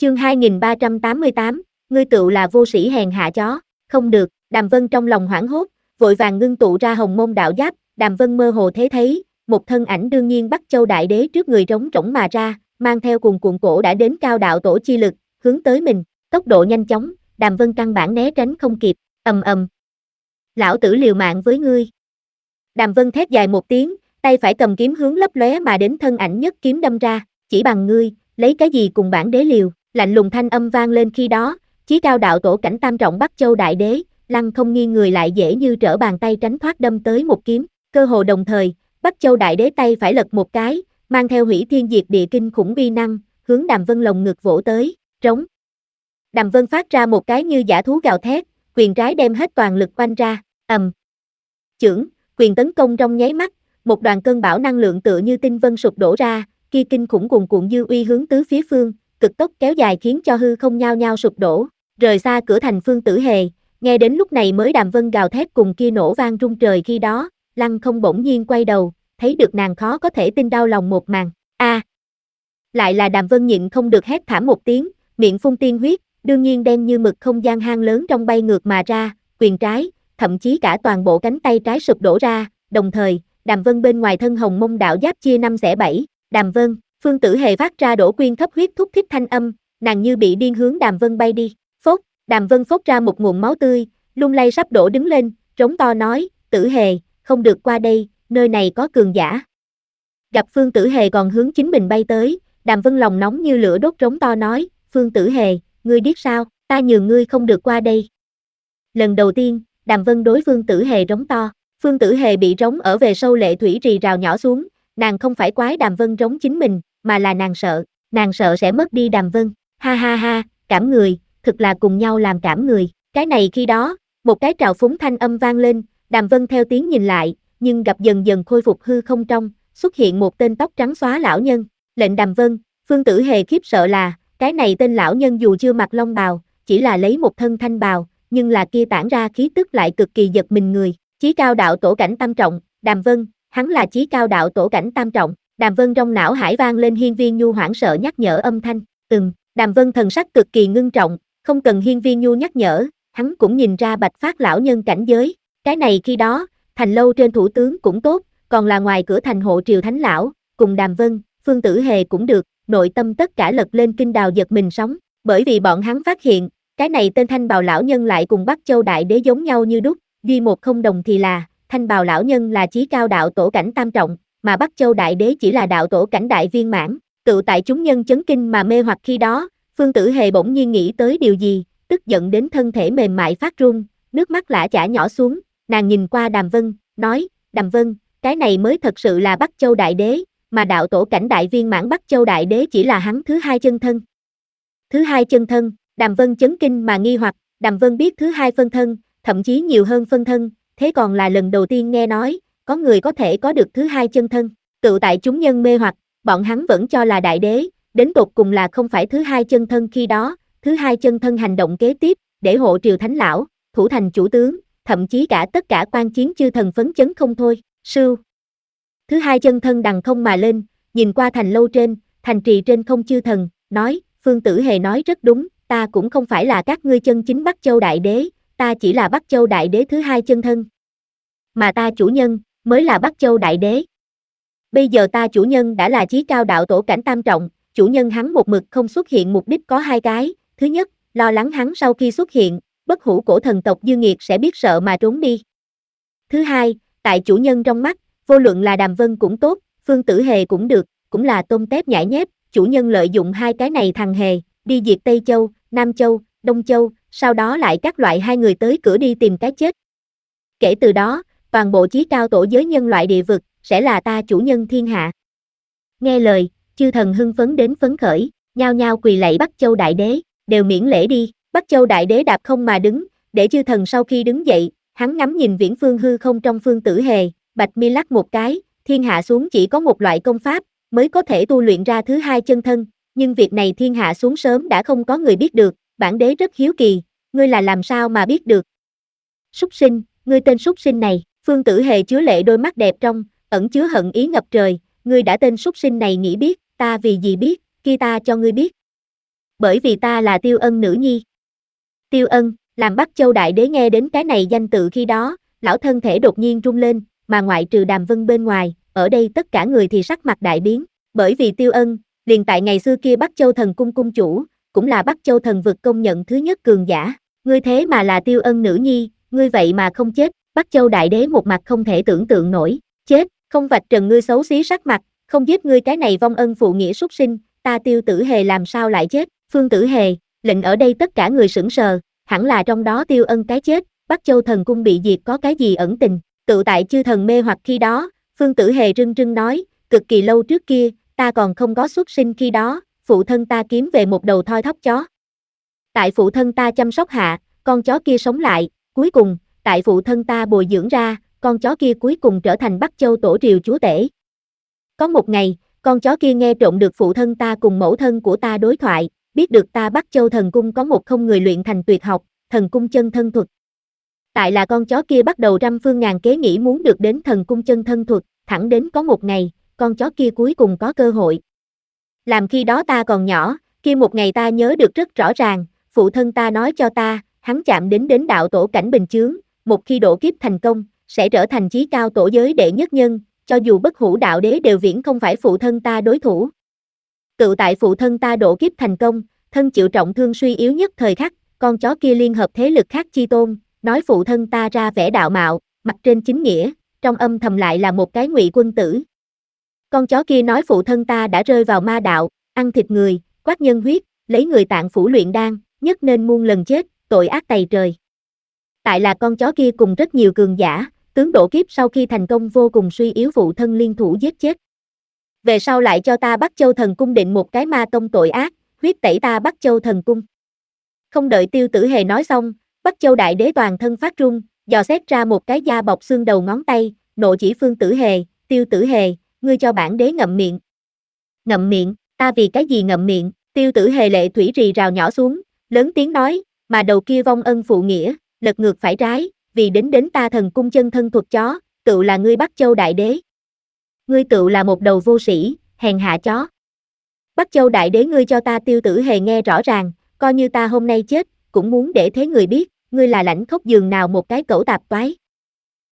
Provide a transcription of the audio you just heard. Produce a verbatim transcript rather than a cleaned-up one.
Chương hai nghìn ba trăm tám mươi tám, ngươi tựu là vô sĩ hèn hạ chó, không được, Đàm Vân trong lòng hoảng hốt, vội vàng ngưng tụ ra hồng môn đạo giáp, Đàm Vân mơ hồ thế thấy, một thân ảnh đương nhiên Bắc Châu Đại Đế trước người trống rỗng mà ra, mang theo cuồn cuộn cổ đã đến cao đạo tổ chi lực, hướng tới mình, tốc độ nhanh chóng, Đàm Vân căn bản né tránh không kịp, ầm ầm. Lão tử liều mạng với ngươi. Đàm Vân thét dài một tiếng, tay phải cầm kiếm hướng lấp lóe mà đến thân ảnh nhất kiếm đâm ra, chỉ bằng ngươi, lấy cái gì cùng bản đế liều, lạnh lùng thanh âm vang lên khi đó, chí cao đạo tổ cảnh tam trọng Bắc Châu Đại Đế, lăng không nghiêng người lại dễ như trở bàn tay tránh thoát đâm tới một kiếm, cơ hồ đồng thời, Bắc Châu Đại Đế tay phải lật một cái, mang theo hủy thiên diệt địa kinh khủng uy năng, hướng Đàm Vân lồng ngực vỗ tới, trống. Đàm Vân phát ra một cái như dã thú gào thét, quyền trái đem hết toàn lực oanh ra, ầm. Chưởng, quyền tấn công trong nháy mắt, một đoàn cơn bão năng lượng tựa như tinh vân sụp đổ ra, kia kinh khủng cuồn cuộn dư uy hướng tứ phía phương, cực tốc kéo dài khiến cho hư không nhao nhao sụp đổ, rời xa cửa thành Phương Tử Hề, nghe đến lúc này mới Đàm Vân gào thét cùng kia nổ vang rung trời khi đó, lăng không bỗng nhiên quay đầu, thấy được nàng khó có thể tin đau lòng một màn, a, à, lại là Đàm Vân nhịn không được hét thảm một tiếng, miệng phun tiên huyết, đương nhiên đen như mực không gian hang lớn trong bay ngược mà ra, quyền trái, thậm chí cả toàn bộ cánh tay trái sụp đổ ra, đồng thời, Đàm Vân bên ngoài thân hồng mông đạo giáp chia năm xẻ bảy, Đàm Vân, Phương Tử Hề phát ra đổ quyên thấp huyết thúc thích thanh âm, nàng như bị điên hướng Đàm Vân bay đi, phốt, Đàm Vân phốt ra một nguồn máu tươi, lung lay sắp đổ đứng lên, rống to nói, Tử Hề, không được qua đây, nơi này có cường giả. Gặp Phương Tử Hề còn hướng chính mình bay tới, Đàm Vân lòng nóng như lửa đốt rống to nói, Phương Tử Hề, ngươi biết sao, ta nhường ngươi không được qua đây. Lần đầu tiên, Đàm Vân đối Phương Tử Hề rống to, Phương Tử Hề bị rống ở về sâu lệ thủy rì rào nhỏ xuống, nàng không phải quái Đàm Vân rống chính mình, mà là nàng sợ, nàng sợ sẽ mất đi Đàm Vân, ha ha ha, cảm người, thực là cùng nhau làm cảm người, cái này khi đó, một cái trào phúng thanh âm vang lên, Đàm Vân theo tiếng nhìn lại, nhưng gặp dần dần khôi phục hư không trong, xuất hiện một tên tóc trắng xóa lão nhân, lệnh Đàm Vân, Phương Tử Hề khiếp sợ là, cái này tên lão nhân dù chưa mặc long bào, chỉ là lấy một thân thanh bào, nhưng là kia tản ra khí tức lại cực kỳ giật mình người, chí cao đạo tổ cảnh tam trọng, Đàm Vân, hắn là chí cao đạo tổ cảnh tam trọng, Đàm Vân trong não hải vang lên Hiên Viên Nhu hoảng sợ nhắc nhở âm thanh, ừm, Đàm Vân thần sắc cực kỳ ngưng trọng, không cần Hiên Viên Nhu nhắc nhở, hắn cũng nhìn ra Bạch Phát lão nhân cảnh giới, cái này khi đó, thành lâu trên thủ tướng cũng tốt, còn là ngoài cửa thành hộ triều thánh lão, cùng Đàm Vân, Phương Tử Hề cũng được, nội tâm tất cả lật lên kinh đào giật mình sóng, bởi vì bọn hắn phát hiện, cái này tên thanh bào lão nhân lại cùng Bắc Châu Đại Đế giống nhau như đúc, duy một không đồng thì là, thanh bào lão nhân là chí cao đạo tổ cảnh tam trọng, mà Bắc Châu Đại Đế chỉ là đạo tổ cảnh đại viên mãn, tự tại chúng nhân chấn kinh mà mê hoặc khi đó, Phương Tử Hề bỗng nhiên nghĩ tới điều gì, tức giận đến thân thể mềm mại phát run, nước mắt lã chả nhỏ xuống, nàng nhìn qua Đàm Vân, nói, Đàm Vân, cái này mới thật sự là Bắc Châu Đại Đế, mà đạo tổ cảnh đại viên mãn Bắc Châu Đại Đế chỉ là hắn thứ hai chân thân. Thứ hai chân thân, Đàm Vân chấn kinh mà nghi hoặc, Đàm Vân biết thứ hai phân thân, thậm chí nhiều hơn phân thân, thế còn là lần đầu tiên nghe nói, có người có thể có được thứ hai chân thân, tự tại chúng nhân mê hoặc, bọn hắn vẫn cho là đại đế, đến tột cùng là không phải thứ hai chân thân khi đó, thứ hai chân thân hành động kế tiếp, để hộ triều thánh lão, thủ thành chủ tướng, thậm chí cả tất cả quan chiến chư thần phấn chấn không thôi, sưu. Thứ hai chân thân đằng không mà lên, nhìn qua thành lâu trên, thành trì trên không chư thần, nói, Phương Tử Hề nói rất đúng, ta cũng không phải là các ngươi chân chính Bắc Châu Đại Đế, ta chỉ là Bắc Châu Đại Đế thứ hai chân thân. Mà ta chủ nhân, mới là Bắc Châu Đại Đế. Bây giờ ta chủ nhân đã là chí cao đạo tổ cảnh tam trọng, chủ nhân hắn một mực không xuất hiện mục đích có hai cái, thứ nhất, lo lắng hắn sau khi xuất hiện, bất hủ cổ thần tộc dư nghiệt sẽ biết sợ mà trốn đi. Thứ hai, tại chủ nhân trong mắt, vô luận là Đàm Vân cũng tốt, Phương Tử Hề cũng được, cũng là tôm tép nhãi nhép, chủ nhân lợi dụng hai cái này thằng hề, đi diệt Tây Châu, Nam Châu, Đông Châu, sau đó lại các loại hai người tới cửa đi tìm cái chết. Kể từ đó, toàn bộ chí cao tổ giới nhân loại địa vực, sẽ là ta chủ nhân thiên hạ. Nghe lời, chư thần hưng phấn đến phấn khởi, nhao nhao quỳ lạy Bắc Châu Đại Đế, đều miễn lễ đi, Bắc Châu Đại Đế đạp không mà đứng, để chư thần sau khi đứng dậy, hắn ngắm nhìn viễn phương hư không trong Phương Tử Hề, bạch mi lắc một cái, thiên hạ xuống chỉ có một loại công pháp, mới có thể tu luyện ra thứ hai chân thân, nhưng việc này thiên hạ xuống sớm đã không có người biết được, bản đế rất hiếu kỳ, ngươi là làm sao mà biết được? Súc sinh, ngươi tên súc sinh này, Phương Tử Hề chứa lệ đôi mắt đẹp trong, ẩn chứa hận ý ngập trời, ngươi đã tên súc sinh này nghĩ biết, ta vì gì biết, kia ta cho ngươi biết. Bởi vì ta là Tiêu Ân nữ nhi. Tiêu Ân, làm Bắc Châu Đại Đế nghe đến cái này danh tự khi đó, lão thân thể đột nhiên rung lên, mà ngoại trừ Đàm Vân bên ngoài, ở đây tất cả người thì sắc mặt đại biến, bởi vì Tiêu Ân, liền tại ngày xưa kia Bắc Châu Thần Cung cung chủ, cũng là Bắc Châu Thần vực công nhận thứ nhất cường giả, ngươi thế mà là Tiêu Ân nữ nhi, ngươi vậy mà không chết, Bắc Châu Đại Đế một mặt không thể tưởng tượng nổi, chết, không vạch trần ngươi xấu xí sắc mặt, không giết ngươi cái này vong ân phụ nghĩa súc sinh, ta Tiêu Tử Hề làm sao lại chết, Phương Tử Hề, lệnh ở đây tất cả người sững sờ, hẳn là trong đó Tiêu Ân cái chết, Bắc Châu Thần Cung bị diệt có cái gì ẩn tình, tự tại chư thần mê hoặc khi đó, Phương Tử Hề rưng rưng nói, cực kỳ lâu trước kia, ta còn không có xuất sinh khi đó, phụ thân ta kiếm về một đầu thoi thóp chó. Tại phụ thân ta chăm sóc hạ, con chó kia sống lại, cuối cùng, tại phụ thân ta bồi dưỡng ra, con chó kia cuối cùng trở thành Bắc Châu Tổ Triều chúa tể. Có một ngày, con chó kia nghe trộm được phụ thân ta cùng mẫu thân của ta đối thoại, biết được ta Bắc Châu Thần Cung có một không người luyện thành tuyệt học, Thần Cung chân thân thuật. Tại là con chó kia bắt đầu trăm phương ngàn kế nghĩ muốn được đến Thần Cung chân thân thuật, thẳng đến có một ngày, con chó kia cuối cùng có cơ hội. Làm khi đó ta còn nhỏ, kia một ngày ta nhớ được rất rõ ràng, phụ thân ta nói cho ta, hắn chạm đến đến đạo tổ cảnh bình chướng, một khi độ kiếp thành công, sẽ trở thành chí cao tổ giới đệ nhất nhân, cho dù bất hủ đạo đế đều viễn không phải phụ thân ta đối thủ. Tự tại phụ thân ta độ kiếp thành công, thân chịu trọng thương suy yếu nhất thời khắc, con chó kia liên hợp thế lực khác chi tôn, nói phụ thân ta ra vẻ đạo mạo, mặt trên chính nghĩa, trong âm thầm lại là một cái ngụy quân tử. Con chó kia nói phụ thân ta đã rơi vào ma đạo, ăn thịt người, quát nhân huyết, lấy người tạng phủ luyện đan, nhất nên muôn lần chết, tội ác tày trời. Tại là con chó kia cùng rất nhiều cường giả, tướng độ kiếp sau khi thành công vô cùng suy yếu phụ thân liên thủ giết chết. Về sau lại cho ta Bắc Châu Thần Cung định một cái ma tông tội ác, huyết tẩy ta Bắc Châu Thần Cung. Không đợi Tiêu Tử Hề nói xong, Bắc Châu Đại Đế toàn thân phát run, dò xét ra một cái da bọc xương đầu ngón tay, nộ chỉ Phương Tử Hề, Tiêu Tử Hề, ngươi cho bản đế ngậm miệng. Ngậm miệng, ta vì cái gì ngậm miệng, Tiêu Tử Hề lệ thủy rì rào nhỏ xuống, lớn tiếng nói, mà đầu kia vong ân phụ nghĩa, lật ngược phải trái, vì đến đến ta Thần Cung chân thân thuật chó, tựu là ngươi Bắc Châu Đại Đế. Ngươi tựu là một đầu vô sĩ, hèn hạ chó. Bắc Châu Đại Đế ngươi cho ta Tiêu Tử Hề nghe rõ ràng, coi như ta hôm nay chết, cũng muốn để thế người biết, ngươi là lãnh khốc giường nào một cái cẩu tạp toái.